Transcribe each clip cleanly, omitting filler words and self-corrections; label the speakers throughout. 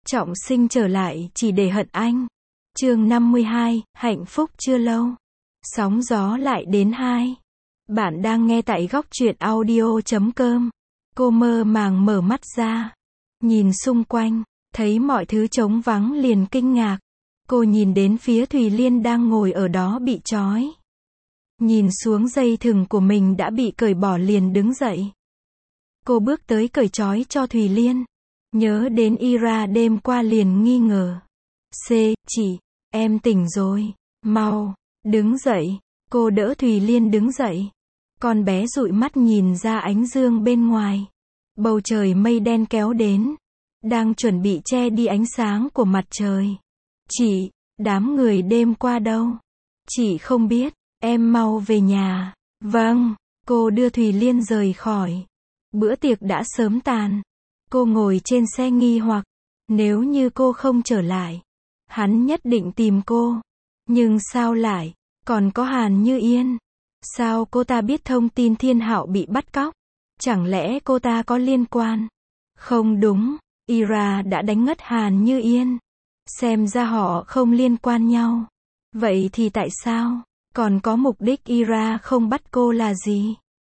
Speaker 1: Trọng Sinh trở lại chỉ để hận anh. Chương 52, hạnh phúc chưa lâu. Sóng gió lại đến 2. Bạn đang nghe tại góc truyện audio.com. Cô mơ màng mở mắt ra. Nhìn xung quanh, thấy mọi thứ trống vắng liền kinh ngạc. Cô nhìn đến phía Thùy Liên đang ngồi ở đó bị trói. Nhìn xuống dây thừng của mình đã bị cởi bỏ liền đứng dậy. Cô bước tới cởi trói cho Thùy Liên. Nhớ đến Ira đêm qua liền nghi ngờ. Chị, em tỉnh rồi. Mau, đứng dậy. Cô đỡ Thùy Liên đứng dậy. Con bé dụi mắt nhìn ra ánh dương bên ngoài. Bầu trời mây đen kéo đến. Đang chuẩn bị che đi ánh sáng của mặt trời. Chị, đám người đêm qua đâu? Chị không biết, em mau về nhà. Vâng, cô đưa Thùy Liên rời khỏi. Bữa tiệc đã sớm tàn. Cô ngồi trên xe nghi hoặc, nếu như cô không trở lại, hắn nhất định tìm cô. Nhưng sao lại, còn có Hàn Như Yên? Sao cô ta biết thông tin Thiên Hạo bị bắt cóc? Chẳng lẽ cô ta có liên quan? Không đúng, Ira đã đánh ngất Hàn Như Yên. Xem ra họ không liên quan nhau. Vậy thì tại sao? Còn có mục đích Ira không bắt cô là gì?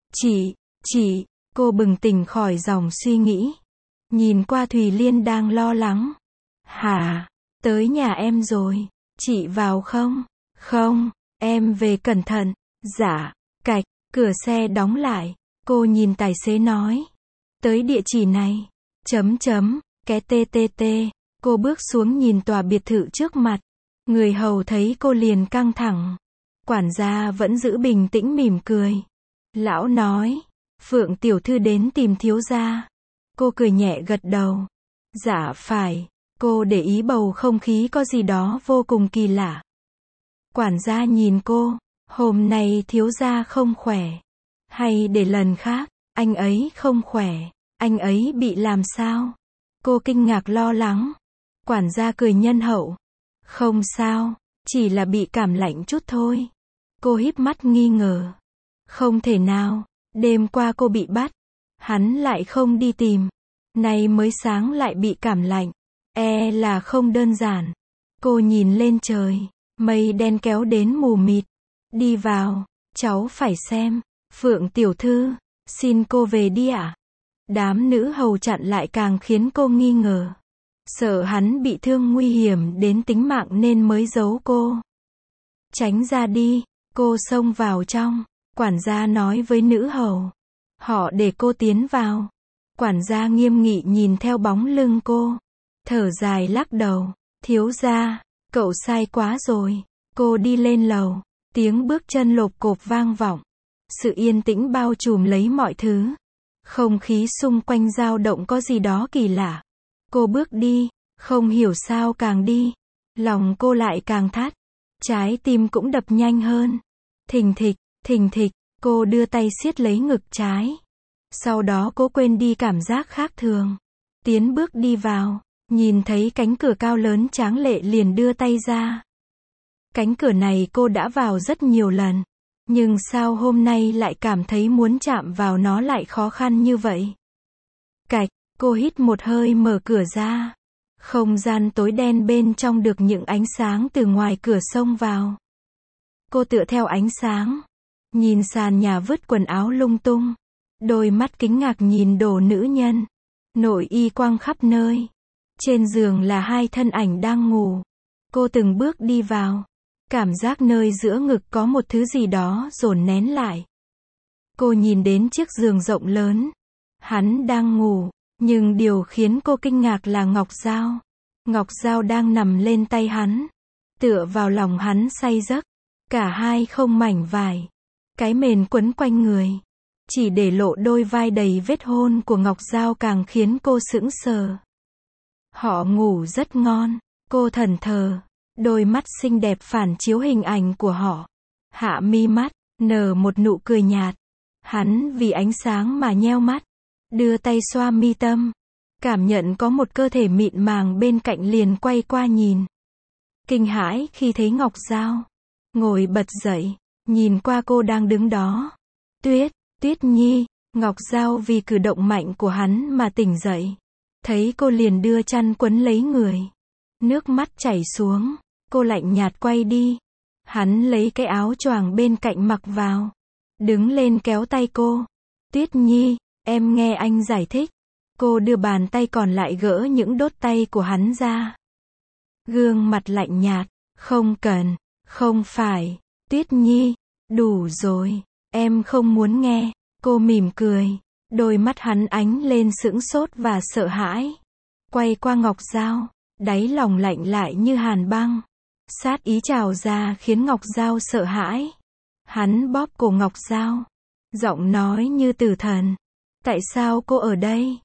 Speaker 1: Chị, cô bừng tỉnh khỏi dòng suy nghĩ. Nhìn qua Thùy Liên đang lo lắng. Hả? Tới nhà em rồi. Chị vào không? Không, em về cẩn thận. Dạ. Cạch, cửa xe đóng lại. Cô nhìn tài xế nói. Tới địa chỉ này. Cái TTT. Cô bước xuống nhìn tòa biệt thự trước mặt. Người hầu thấy cô liền căng thẳng. Quản gia vẫn giữ bình tĩnh mỉm cười. Lão nói. Phượng tiểu thư đến tìm thiếu gia. Cô cười nhẹ gật đầu. Dạ phải. Cô để ý bầu không khí có gì đó vô cùng kỳ lạ. Quản gia nhìn cô. Hôm nay thiếu gia không khỏe. Hay để lần khác, anh ấy không khỏe. Anh ấy bị làm sao? Cô kinh ngạc lo lắng. Quản gia cười nhân hậu. Không sao, chỉ là bị cảm lạnh chút thôi. Cô híp mắt nghi ngờ. Không thể nào, đêm qua cô bị bắt. Hắn lại không đi tìm. Nay mới sáng lại bị cảm lạnh. Là không đơn giản. Cô nhìn lên trời. Mây đen kéo đến mù mịt. Đi vào. Cháu phải xem. Phượng tiểu thư. Xin cô về đi ạ. Đám nữ hầu chặn lại càng khiến cô nghi ngờ. Sợ hắn bị thương nguy hiểm đến tính mạng nên mới giấu cô. Tránh ra đi. Cô xông vào trong. Quản gia nói với nữ hầu. Họ để cô tiến vào. Quản gia nghiêm nghị nhìn theo bóng lưng cô. Thở dài lắc đầu. Thiếu gia, cậu sai quá rồi. Cô đi lên lầu. Tiếng bước chân lộp cộp vang vọng. Sự yên tĩnh bao trùm lấy mọi thứ. Không khí xung quanh dao động có gì đó kỳ lạ. Cô bước đi, không hiểu sao càng đi. Lòng cô lại càng thắt. Trái tim cũng đập nhanh hơn. Thình thịch, cô đưa tay siết lấy ngực trái. Sau đó cô quên đi cảm giác khác thường. Tiến bước đi vào, nhìn thấy cánh cửa cao lớn tráng lệ liền đưa tay ra. Cánh cửa này cô đã vào rất nhiều lần. Nhưng sao hôm nay lại cảm thấy muốn chạm vào nó lại khó khăn như vậy? Cạch, cô hít một hơi mở cửa ra. Không gian tối đen bên trong được những ánh sáng từ ngoài cửa xông vào. Cô tựa theo ánh sáng. Nhìn sàn nhà vứt quần áo lung tung. Đôi mắt kính ngạc nhìn đồ nữ nhân. Nội y quang khắp nơi. Trên giường là hai thân ảnh đang ngủ. Cô từng bước đi vào. Cảm giác nơi giữa ngực có một thứ gì đó dồn nén lại. Cô nhìn đến chiếc giường rộng lớn. Hắn đang ngủ. Nhưng điều khiến cô kinh ngạc là Ngọc Giao. Ngọc Giao đang nằm lên tay hắn. Tựa vào lòng hắn say giấc. Cả hai không mảnh vải. Cái mền quấn quanh người. Chỉ để lộ đôi vai đầy vết hôn của Ngọc Giao càng khiến cô sững sờ. Họ ngủ rất ngon. Cô thẫn thờ. Đôi mắt xinh đẹp phản chiếu hình ảnh của họ. Hạ mi mắt, nở một nụ cười nhạt. Hắn vì ánh sáng mà nheo mắt. Đưa tay xoa mi tâm. Cảm nhận có một cơ thể mịn màng bên cạnh liền quay qua nhìn. Kinh hãi khi thấy Ngọc Giao. Ngồi bật dậy. Nhìn qua cô đang đứng đó. Tuyết Nhi. Ngọc Giao vì cử động mạnh của hắn mà tỉnh dậy. Thấy cô liền đưa chăn quấn lấy người. Nước mắt chảy xuống, cô lạnh nhạt quay đi. Hắn lấy cái áo choàng bên cạnh mặc vào. Đứng lên kéo tay cô. Tuyết Nhi, em nghe anh giải thích. Cô đưa bàn tay còn lại gỡ những đốt tay của hắn ra. Gương mặt lạnh nhạt, không cần, không phải, Tuyết Nhi, đủ rồi, em không muốn nghe. Cô mỉm cười, đôi mắt hắn ánh lên sững sốt và sợ hãi. Quay qua Ngọc Giao, đáy lòng lạnh lại như hàn băng. Sát ý trào ra khiến Ngọc Giao sợ hãi. Hắn bóp cổ Ngọc Giao, giọng nói như tử thần. Tại sao cô ở đây?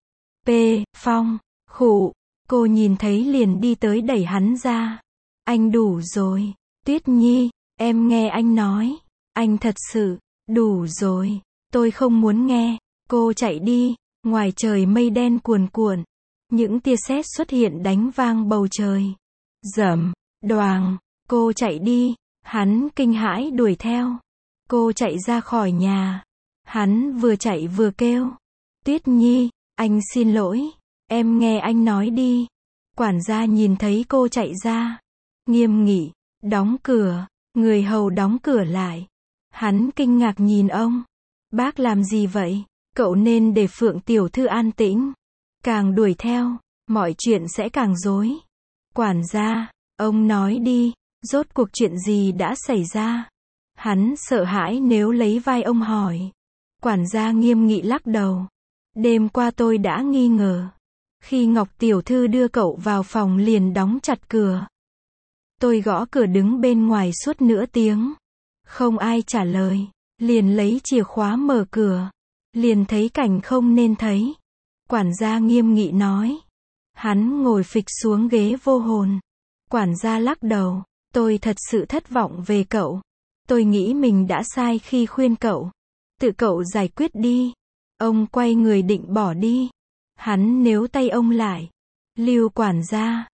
Speaker 1: Phong, khụ, cô nhìn thấy liền đi tới đẩy hắn ra. Anh đủ rồi, Tuyết Nhi, em nghe anh nói. Anh thật sự, đủ rồi, tôi không muốn nghe. Cô chạy đi, ngoài trời mây đen cuồn cuộn. Những tia sét xuất hiện đánh vang bầu trời. Rầm, đoàng, cô chạy đi, hắn kinh hãi đuổi theo. Cô chạy ra khỏi nhà. Hắn vừa chạy vừa kêu. Tuyết Nhi, anh xin lỗi, em nghe anh nói đi. Quản gia nhìn thấy cô chạy ra. Nghiêm nghị, đóng cửa, người hầu đóng cửa lại. Hắn kinh ngạc nhìn ông. Bác làm gì vậy? Cậu nên để Phượng tiểu thư an tĩnh. Càng đuổi theo, mọi chuyện sẽ càng rối. Quản gia, ông nói đi, rốt cuộc chuyện gì đã xảy ra? Hắn sợ hãi nếu lấy vai ông hỏi. Quản gia nghiêm nghị lắc đầu. Đêm qua tôi đã nghi ngờ. Khi Ngọc tiểu thư đưa cậu vào phòng liền đóng chặt cửa. Tôi gõ cửa đứng bên ngoài suốt nửa tiếng. Không ai trả lời. Liền lấy chìa khóa mở cửa. Liền thấy cảnh không nên thấy. Quản gia nghiêm nghị nói. Hắn ngồi phịch xuống ghế vô hồn. Quản gia lắc đầu. Tôi thật sự thất vọng về cậu. Tôi nghĩ mình đã sai khi khuyên cậu. Tự cậu giải quyết đi. Ông quay người định bỏ đi. Hắn níu tay ông lại. Lưu quản gia,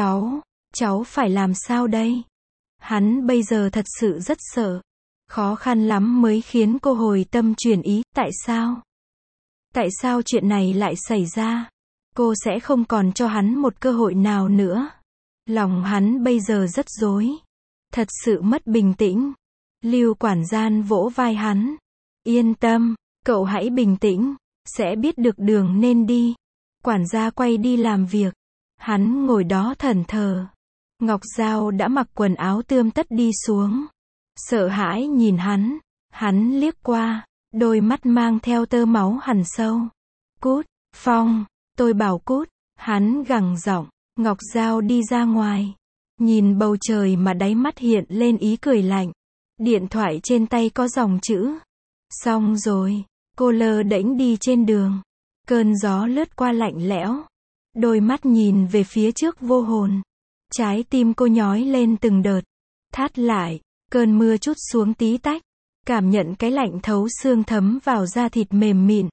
Speaker 1: cháu phải làm sao đây? Hắn bây giờ thật sự rất sợ. Khó khăn lắm mới khiến cô hồi tâm chuyển ý. Tại sao? Tại sao chuyện này lại xảy ra? Cô sẽ không còn cho hắn một cơ hội nào nữa. Lòng hắn bây giờ rất rối. Thật sự mất bình tĩnh. Lưu quản gia vỗ vai hắn. Yên tâm, cậu hãy bình tĩnh, sẽ biết được đường nên đi. Quản gia quay đi làm việc. Hắn ngồi đó thẫn thờ. Ngọc Giao đã mặc quần áo tươm tất đi xuống. Sợ hãi nhìn hắn. Hắn liếc qua, đôi mắt mang theo tơ máu hằn sâu. Cút, Phong, tôi bảo cút. Hắn gằn giọng. Ngọc Giao đi ra ngoài. Nhìn bầu trời mà đáy mắt hiện lên ý cười lạnh. Điện thoại trên tay có dòng chữ. Xong rồi. Cô lơ đễnh đi trên đường. Cơn gió lướt qua lạnh lẽo. Đôi mắt nhìn về phía trước vô hồn. Trái tim cô nhói lên từng đợt. Thắt lại. Cơn mưa trút xuống tí tách. Cảm nhận cái lạnh thấu xương thấm vào da thịt mềm mịn.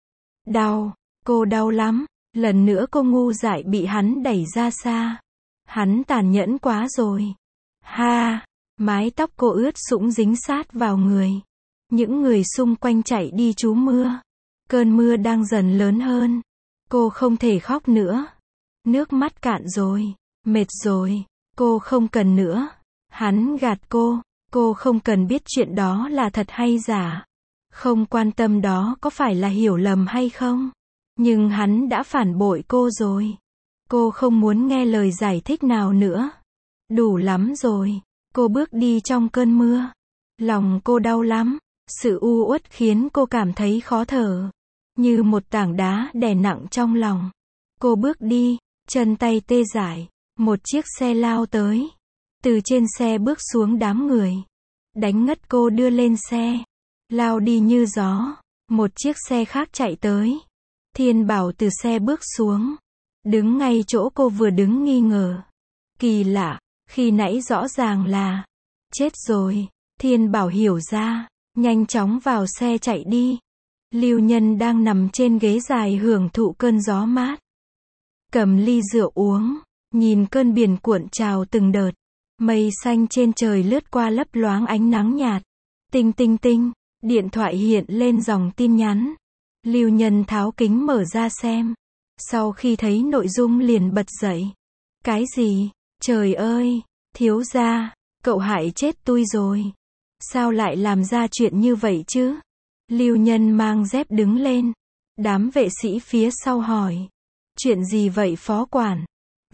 Speaker 1: Đau. Cô đau lắm. Lần nữa cô ngu dại bị hắn đẩy ra xa. Hắn tàn nhẫn quá rồi. Ha. Mái tóc cô ướt sũng dính sát vào người. Những người xung quanh chạy đi trú mưa. Cơn mưa đang dần lớn hơn. Cô không thể khóc nữa. Nước mắt cạn rồi. Mệt rồi. Cô không cần nữa. Hắn gạt cô. Cô không cần biết chuyện đó là thật hay giả. Không quan tâm đó có phải là hiểu lầm hay không. Nhưng hắn đã phản bội cô rồi. Cô không muốn nghe lời giải thích nào nữa. Đủ lắm rồi. Cô bước đi trong cơn mưa. Lòng cô đau lắm. Sự u uất khiến cô cảm thấy khó thở. Như một tảng đá đè nặng trong lòng. Cô bước đi, chân tay tê dại. Một chiếc xe lao tới. Từ trên xe bước xuống đám người. Đánh ngất cô đưa lên xe. Lao đi như gió. Một chiếc xe khác chạy tới. Thiên Bảo từ xe bước xuống. Đứng ngay chỗ cô vừa đứng nghi ngờ. Kỳ lạ, khi nãy rõ ràng là chết rồi. Thiên Bảo hiểu ra. Nhanh chóng vào xe chạy đi. Lưu Nhân đang nằm trên ghế dài hưởng thụ cơn gió mát. Cầm ly rượu uống. Nhìn cơn biển cuộn trào từng đợt. Mây xanh trên trời lướt qua lấp loáng ánh nắng nhạt. Tinh tinh tinh. Điện thoại hiện lên dòng tin nhắn. Lưu Nhân tháo kính mở ra xem. Sau khi thấy nội dung liền bật dậy. Cái gì? Trời ơi, thiếu gia, cậu hại chết tôi rồi. Sao lại làm ra chuyện như vậy chứ? Lưu Nhân mang dép đứng lên. Đám vệ sĩ phía sau hỏi. Chuyện gì vậy phó quản?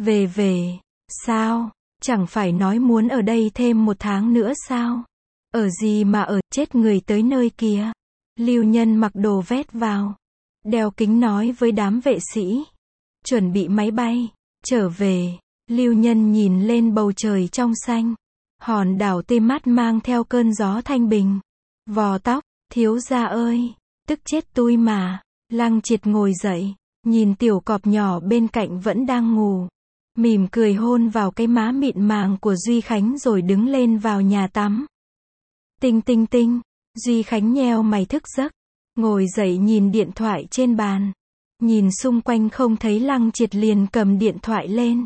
Speaker 1: Về, sao? Chẳng phải nói muốn ở đây thêm 1 tháng nữa sao? Ở gì mà ở, chết người tới nơi kìa. Lưu Nhân mặc đồ vét vào. Đeo kính nói với đám vệ sĩ. Chuẩn bị máy bay. Trở về. Lưu Nhân nhìn lên bầu trời trong xanh. Hòn đảo tê mát mang theo cơn gió thanh bình. Vò tóc, thiếu gia ơi, tức chết tôi mà. Lăng Triệt ngồi dậy, nhìn tiểu cọp nhỏ bên cạnh vẫn đang ngủ. Mỉm cười hôn vào cái má mịn màng của Duy Khánh rồi đứng lên vào nhà tắm. Tinh tinh tinh, Duy Khánh nheo mày thức giấc. Ngồi dậy nhìn điện thoại trên bàn. Nhìn xung quanh không thấy Lăng Triệt liền cầm điện thoại lên.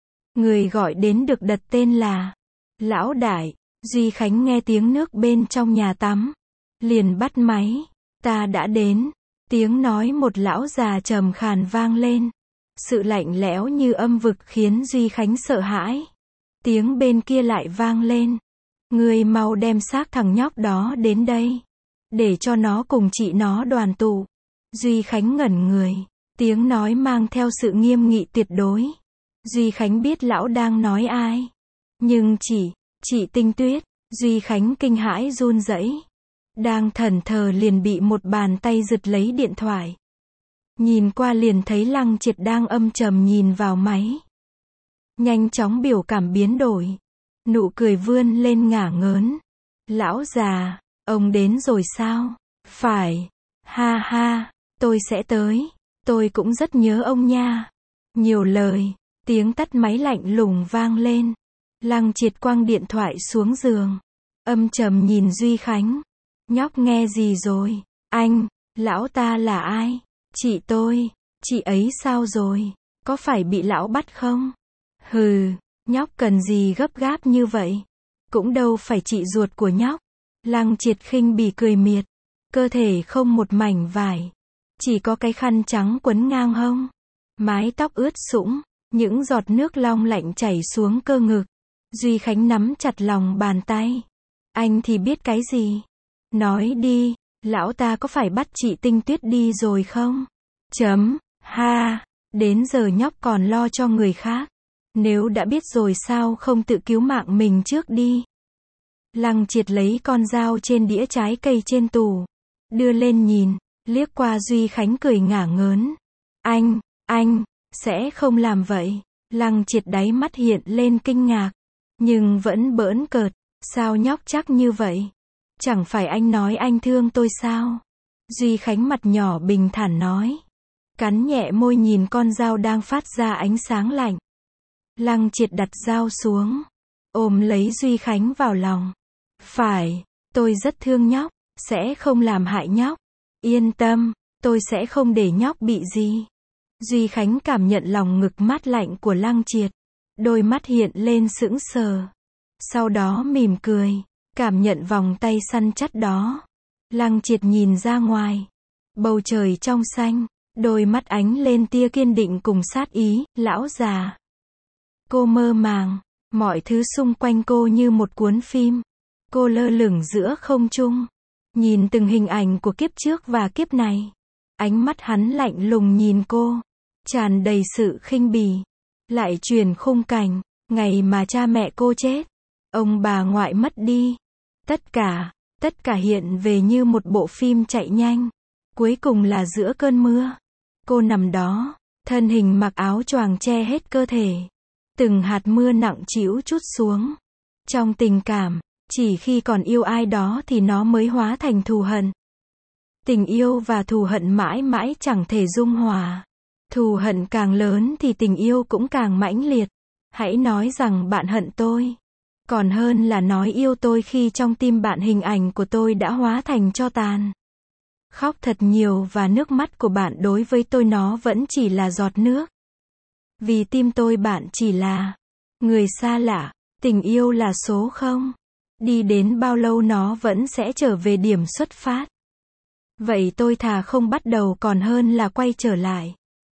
Speaker 1: Người gọi đến được đặt tên là Lão Đại. Duy Khánh nghe tiếng nước bên trong nhà tắm. Liền bắt máy. Ta đã đến. Tiếng nói một lão già trầm khàn vang lên. Sự lạnh lẽo như âm vực khiến Duy Khánh sợ hãi. Tiếng bên kia lại vang lên. Người mau đem xác thằng nhóc đó đến đây. Để cho nó cùng chị nó đoàn tụ. Duy Khánh ngẩn người. Tiếng nói mang theo sự nghiêm nghị tuyệt đối. Duy Khánh biết lão đang nói ai. Nhưng chị Tinh Tuyết. Duy Khánh kinh hãi run rẩy. Đang thẫn thờ liền bị một bàn tay giật lấy điện thoại. Nhìn qua liền thấy Lăng Triệt đang âm trầm nhìn vào máy. Nhanh chóng biểu cảm biến đổi. Nụ cười vươn lên ngả ngớn. Lão già, ông đến rồi sao? Phải. Ha ha, tôi sẽ tới. Tôi cũng rất nhớ ông nha. Nhiều lời. Tiếng tắt máy lạnh lùng vang lên. Lăng Triệt quăng điện thoại xuống giường. Âm trầm nhìn Duy Khánh. Nhóc nghe gì rồi? Anh, lão ta là ai? Chị tôi, chị ấy sao rồi? Có phải bị lão bắt không? Hừ, nhóc cần gì gấp gáp như vậy? Cũng đâu phải chị ruột của nhóc. Lăng Triệt khinh bỉ cười miệt. Cơ thể không một mảnh vải. Chỉ có cái khăn trắng quấn ngang hông. Mái tóc ướt sũng. Những giọt nước long lạnh chảy xuống cơ ngực. Duy Khánh nắm chặt lòng bàn tay. Anh thì biết cái gì? Nói đi, lão ta có phải bắt chị Tinh Tuyết đi rồi không? Ha, đến giờ nhóc còn lo cho người khác. Nếu đã biết rồi sao không tự cứu mạng mình trước đi? Lăng Triệt lấy con dao trên đĩa trái cây trên tủ. Đưa lên nhìn, liếc qua Duy Khánh cười ngả ngớn. Anh, sẽ không làm vậy. Lăng Triệt đáy mắt hiện lên kinh ngạc. Nhưng vẫn bỡn cợt. Sao nhóc chắc như vậy? Chẳng phải anh nói anh thương tôi sao? Duy Khánh mặt nhỏ bình thản nói. Cắn nhẹ môi nhìn con dao đang phát ra ánh sáng lạnh. Lăng Triệt đặt dao xuống. Ôm lấy Duy Khánh vào lòng. Phải, tôi rất thương nhóc. Sẽ không làm hại nhóc. Yên tâm, tôi sẽ không để nhóc bị gì. Duy Khánh cảm nhận lòng ngực mát lạnh của Lăng Triệt. Đôi mắt hiện lên sững sờ. Sau đó mỉm cười. Cảm nhận vòng tay săn chắc đó. Lăng Triệt nhìn ra ngoài. Bầu trời trong xanh. Đôi mắt ánh lên tia kiên định cùng sát ý. Lão già. Cô mơ màng. Mọi thứ xung quanh cô như một cuốn phim. Cô lơ lửng giữa không trung. Nhìn từng hình ảnh của kiếp trước và kiếp này. Ánh mắt hắn lạnh lùng nhìn cô. Tràn đầy sự khinh bỉ. Lại truyền khung cảnh. Ngày mà cha mẹ cô chết. Ông bà ngoại mất đi. Tất cả hiện về như một bộ phim chạy nhanh. Cuối cùng là giữa cơn mưa. Cô nằm đó. Thân hình mặc áo choàng che hết cơ thể. Từng hạt mưa nặng trĩu trút xuống. Trong tình cảm, chỉ khi còn yêu ai đó thì nó mới hóa thành thù hận. Tình yêu và thù hận mãi mãi chẳng thể dung hòa. Thù hận càng lớn thì tình yêu cũng càng mãnh liệt. Hãy nói rằng bạn hận tôi. Còn hơn là nói yêu tôi khi trong tim bạn hình ảnh của tôi đã hóa thành tro tàn. Khóc thật nhiều và nước mắt của bạn đối với tôi nó vẫn chỉ là giọt nước. Vì tim tôi bạn chỉ là người xa lạ. Tình yêu là số không. Đi đến bao lâu nó vẫn sẽ trở về điểm xuất phát. Vậy tôi thà không bắt đầu còn hơn là quay trở lại.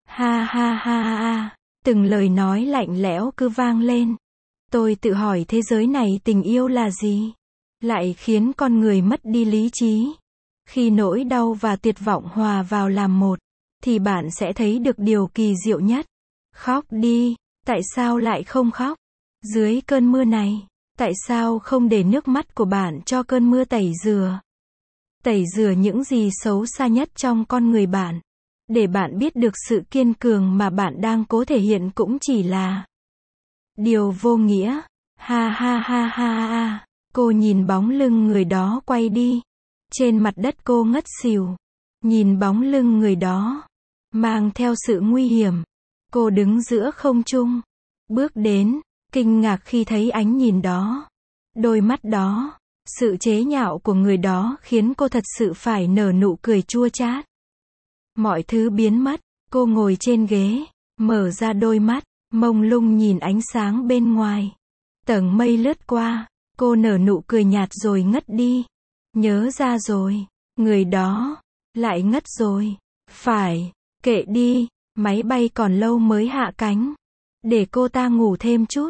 Speaker 1: Ha ha ha ha ha. Từng lời nói lạnh lẽo cứ vang lên. Tôi tự hỏi thế giới này tình yêu là gì? Lại khiến con người mất đi lý trí. Khi nỗi đau và tuyệt vọng hòa vào làm một, thì bạn sẽ thấy được điều kỳ diệu nhất. Khóc đi, tại sao lại không khóc? Dưới cơn mưa này, tại sao không để nước mắt của bạn cho cơn mưa tẩy rửa? Tẩy rửa những gì xấu xa nhất trong con người bạn. Để bạn biết được sự kiên cường mà bạn đang cố thể hiện cũng chỉ là điều vô nghĩa. Ha ha ha ha ha. Cô nhìn bóng lưng người đó quay đi. Trên mặt đất cô ngất xỉu. Nhìn bóng lưng người đó, mang theo sự nguy hiểm. Cô đứng giữa không trung. Bước đến, kinh ngạc khi thấy ánh nhìn đó. Đôi mắt đó, sự chế nhạo của người đó khiến cô thật sự phải nở nụ cười chua chát. Mọi thứ biến mất, cô ngồi trên ghế, mở ra đôi mắt, mông lung nhìn ánh sáng bên ngoài. Tầng mây lướt qua, cô nở nụ cười nhạt rồi ngất đi. Nhớ ra rồi, người đó, lại ngất rồi. Phải, kệ đi, máy bay còn lâu mới hạ cánh. Để cô ta ngủ thêm chút.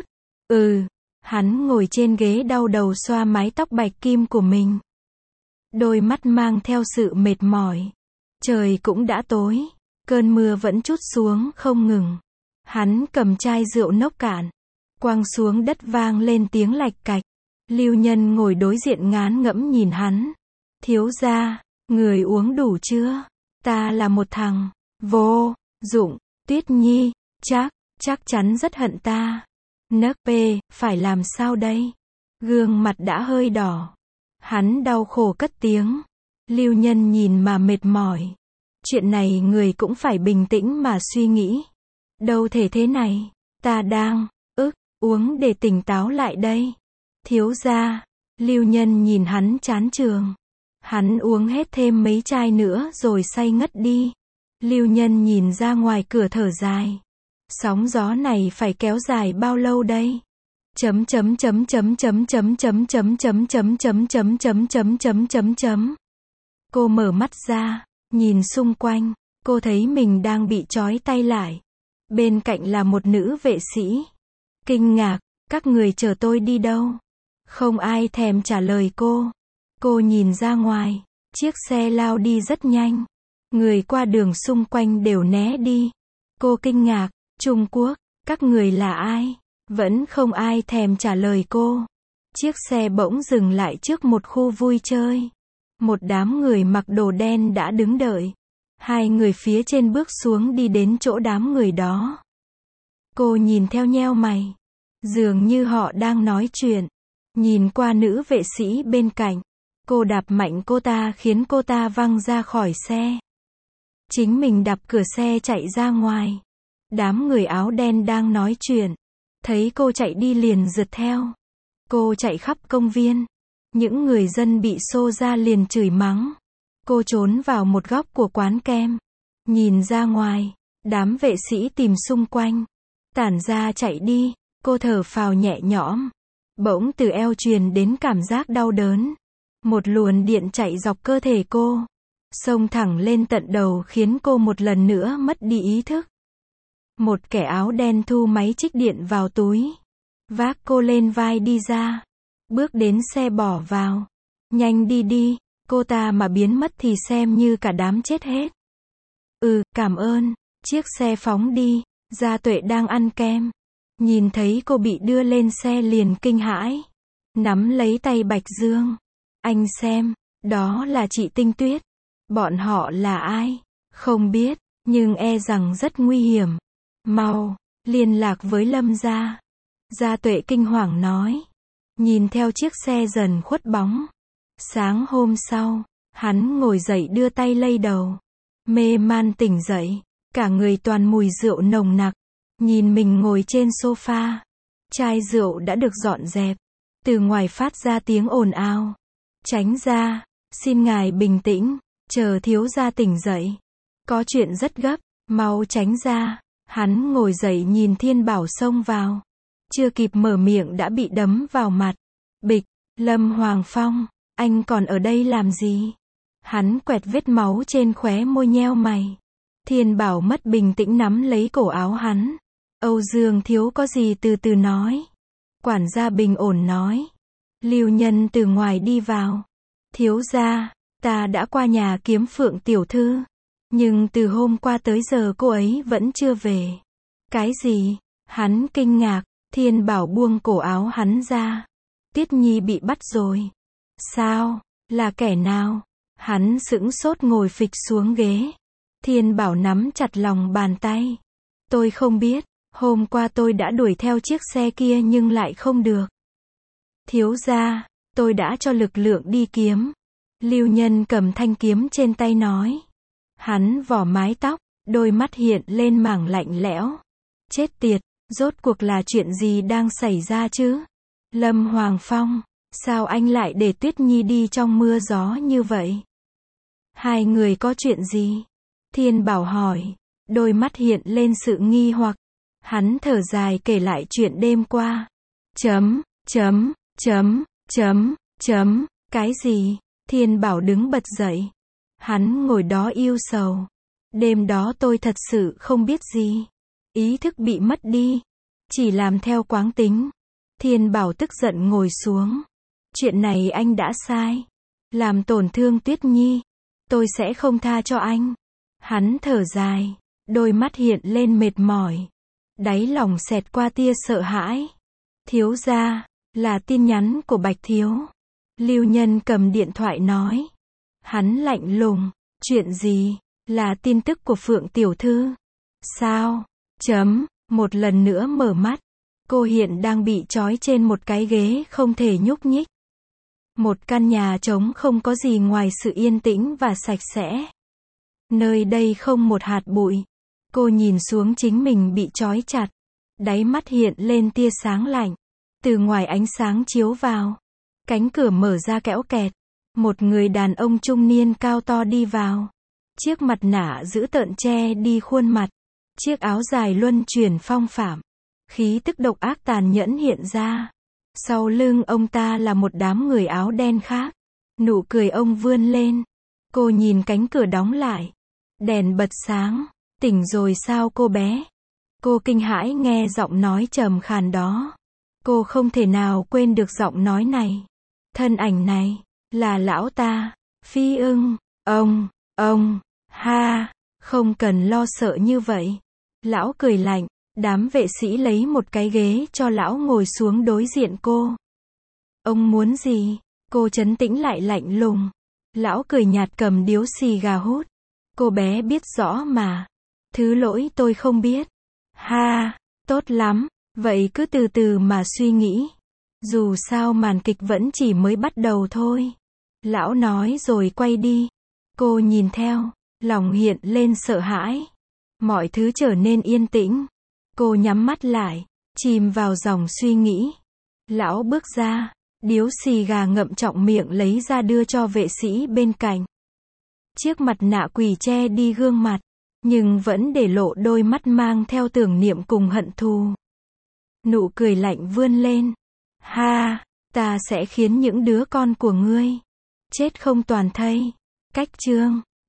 Speaker 1: Hắn ngồi trên ghế đau đầu xoa mái tóc bạch kim của mình. Đôi mắt mang theo sự mệt mỏi. Trời cũng đã tối, cơn mưa vẫn trút xuống không ngừng. Hắn cầm chai rượu nốc cạn, quăng xuống đất vang lên tiếng lạch cạch. Lưu Nhân ngồi đối diện ngán ngẫm nhìn hắn. Thiếu gia, người uống đủ chưa? Ta là một thằng vô dụng. Tuyết Nhi, chắc chắn rất hận ta. Nấc pê, phải làm sao đây? Gương mặt đã hơi đỏ. Hắn đau khổ cất tiếng. Lưu Nhân nhìn mà mệt mỏi. Chuyện này người cũng phải bình tĩnh mà suy nghĩ. Đâu thể thế này. Ta đang, uống để tỉnh táo lại đây. Thiếu gia. Lưu Nhân nhìn hắn chán chường. Hắn uống hết thêm mấy chai nữa rồi say ngất đi. Lưu Nhân nhìn ra ngoài cửa thở dài. Sóng gió này phải kéo dài bao lâu đây? Cô mở mắt ra, nhìn xung quanh, cô thấy mình đang bị trói tay lại. Bên cạnh là một nữ vệ sĩ. Kinh ngạc, các người chở tôi đi đâu? Không ai thèm trả lời cô. Cô nhìn ra ngoài, chiếc xe lao đi rất nhanh. Người qua đường xung quanh đều né đi. Cô kinh ngạc, Trung Quốc, các người là ai? Vẫn không ai thèm trả lời cô. Chiếc xe bỗng dừng lại trước một khu vui chơi. Một đám người mặc đồ đen đã đứng đợi. Hai người phía trên bước xuống đi đến chỗ đám người đó. Cô nhìn theo nheo mày. Dường như họ đang nói chuyện. Nhìn qua nữ vệ sĩ bên cạnh. Cô đạp mạnh cô ta khiến cô ta văng ra khỏi xe. Chính mình đạp cửa xe chạy ra ngoài. Đám người áo đen đang nói chuyện. Thấy cô chạy đi liền rượt theo. Cô chạy khắp công viên. Những người dân bị xô ra liền chửi mắng. Cô trốn vào một góc của quán kem. Nhìn ra ngoài, đám vệ sĩ tìm xung quanh. Tản ra chạy đi, cô thở phào nhẹ nhõm. Bỗng từ eo truyền đến cảm giác đau đớn. Một luồng điện chạy dọc cơ thể cô. Xông thẳng lên tận đầu khiến cô một lần nữa mất đi ý thức. Một kẻ áo đen thu máy trích điện vào túi. Vác cô lên vai đi ra. Bước đến xe bỏ vào. Nhanh đi đi, cô ta mà biến mất thì xem như cả đám chết hết. Cảm ơn. Chiếc xe phóng đi. Gia Tuệ đang ăn kem. Nhìn thấy cô bị đưa lên xe liền kinh hãi. Nắm lấy tay Bạch Dương. Anh xem, đó là chị Tinh Tuyết. Bọn họ là ai? Không biết, nhưng e rằng rất nguy hiểm. Mau, liên lạc với Lâm gia. Gia Tuệ kinh hoàng nói. Nhìn theo chiếc xe dần khuất bóng. Sáng hôm sau, hắn ngồi dậy đưa tay lay đầu. Mê man tỉnh dậy, cả người toàn mùi rượu nồng nặc. Nhìn mình ngồi trên sofa. Chai rượu đã được dọn dẹp. Từ ngoài phát ra tiếng ồn ào. Tránh ra, xin ngài bình tĩnh, chờ thiếu gia tỉnh dậy. Có chuyện rất gấp, mau tránh ra. Hắn ngồi dậy nhìn Thiên Bảo xông vào. Chưa kịp mở miệng đã bị đấm vào mặt. Bịch, Lâm Hoàng Phong, anh còn ở đây làm gì? Hắn quẹt vết máu trên khóe môi nheo mày. Thiên Bảo mất bình tĩnh nắm lấy cổ áo hắn. Âu Dương thiếu có gì từ từ nói. Quản gia bình ổn nói. Lưu Nhân từ ngoài đi vào. Thiếu gia, ta đã qua nhà kiếm Phượng tiểu thư. Nhưng từ hôm qua tới giờ cô ấy vẫn chưa về. Cái gì? Hắn kinh ngạc. Thiên Bảo buông cổ áo hắn ra. Tiết Nhi bị bắt rồi. Sao? Là kẻ nào? Hắn sững sốt ngồi phịch xuống ghế. Thiên Bảo nắm chặt lòng bàn tay. Tôi không biết. Hôm qua tôi đã đuổi theo chiếc xe kia nhưng lại không được. Thiếu gia, tôi đã cho lực lượng đi kiếm. Lưu Nhân cầm thanh kiếm trên tay nói. Hắn vỏ mái tóc, đôi mắt hiện lên mảng lạnh lẽo. Chết tiệt, rốt cuộc là chuyện gì đang xảy ra chứ? Lâm Hoàng Phong, sao anh lại để Tuyết Nhi đi trong mưa gió như vậy? Hai người có chuyện gì? Thiên Bảo hỏi, đôi mắt hiện lên sự nghi hoặc. Hắn thở dài kể lại chuyện đêm qua. Cái gì? Thiên Bảo đứng bật dậy. Hắn ngồi đó ưu sầu. Đêm đó tôi thật sự không biết gì. Ý thức bị mất đi. Chỉ làm theo quáng tính. Thiên Bảo tức giận ngồi xuống. Chuyện này anh đã sai. Làm tổn thương Tuyết Nhi. Tôi sẽ không tha cho anh. Hắn thở dài. Đôi mắt hiện lên mệt mỏi. Đáy lòng xẹt qua tia sợ hãi. Thiếu gia, là tin nhắn của Bạch Thiếu. Lưu Nhân cầm điện thoại nói. Hắn lạnh lùng. Chuyện gì? Là tin tức của Phượng tiểu thư. Sao? Một lần nữa mở mắt. Cô hiện đang bị trói trên một cái ghế không thể nhúc nhích. Một căn nhà trống không có gì ngoài sự yên tĩnh và sạch sẽ. Nơi đây không một hạt bụi. Cô nhìn xuống chính mình bị trói chặt. Đáy mắt hiện lên tia sáng lạnh. Từ ngoài ánh sáng chiếu vào. Cánh cửa mở ra kẽo kẹt. Một người đàn ông trung niên cao to đi vào. Chiếc mặt nạ giữ tợn che đi khuôn mặt. Chiếc áo dài luân chuyển phong phạm. Khí tức độc ác tàn nhẫn hiện ra. Sau lưng ông ta là một đám người áo đen khác. Nụ cười ông vươn lên. Cô nhìn cánh cửa đóng lại. Đèn bật sáng. Tỉnh rồi sao cô bé? Cô kinh hãi nghe giọng nói trầm khàn đó. Cô không thể nào quên được giọng nói này. Thân ảnh này, là lão ta. Phi Ưng, ha, không cần lo sợ như vậy. Lão cười lạnh, đám vệ sĩ lấy một cái ghế cho lão ngồi xuống đối diện cô. Ông muốn gì? Cô trấn tĩnh lại lạnh lùng. Lão cười nhạt cầm điếu xì gà hút. Cô bé biết rõ mà. Thứ lỗi tôi không biết. Ha, tốt lắm, vậy cứ từ từ mà suy nghĩ. Dù sao màn kịch vẫn chỉ mới bắt đầu thôi. Lão nói rồi quay đi. Cô nhìn theo, lòng hiện lên sợ hãi. Mọi thứ trở nên yên tĩnh. Cô nhắm mắt lại, chìm vào dòng suy nghĩ. Lão bước ra, điếu xì gà ngậm trọng miệng lấy ra đưa cho vệ sĩ bên cạnh. Chiếc mặt nạ quỷ che đi gương mặt, nhưng vẫn để lộ đôi mắt mang theo tưởng niệm cùng hận thù. Nụ cười lạnh vươn lên. Ha, ta sẽ khiến những đứa con của ngươi chết không toàn thây. Cách chương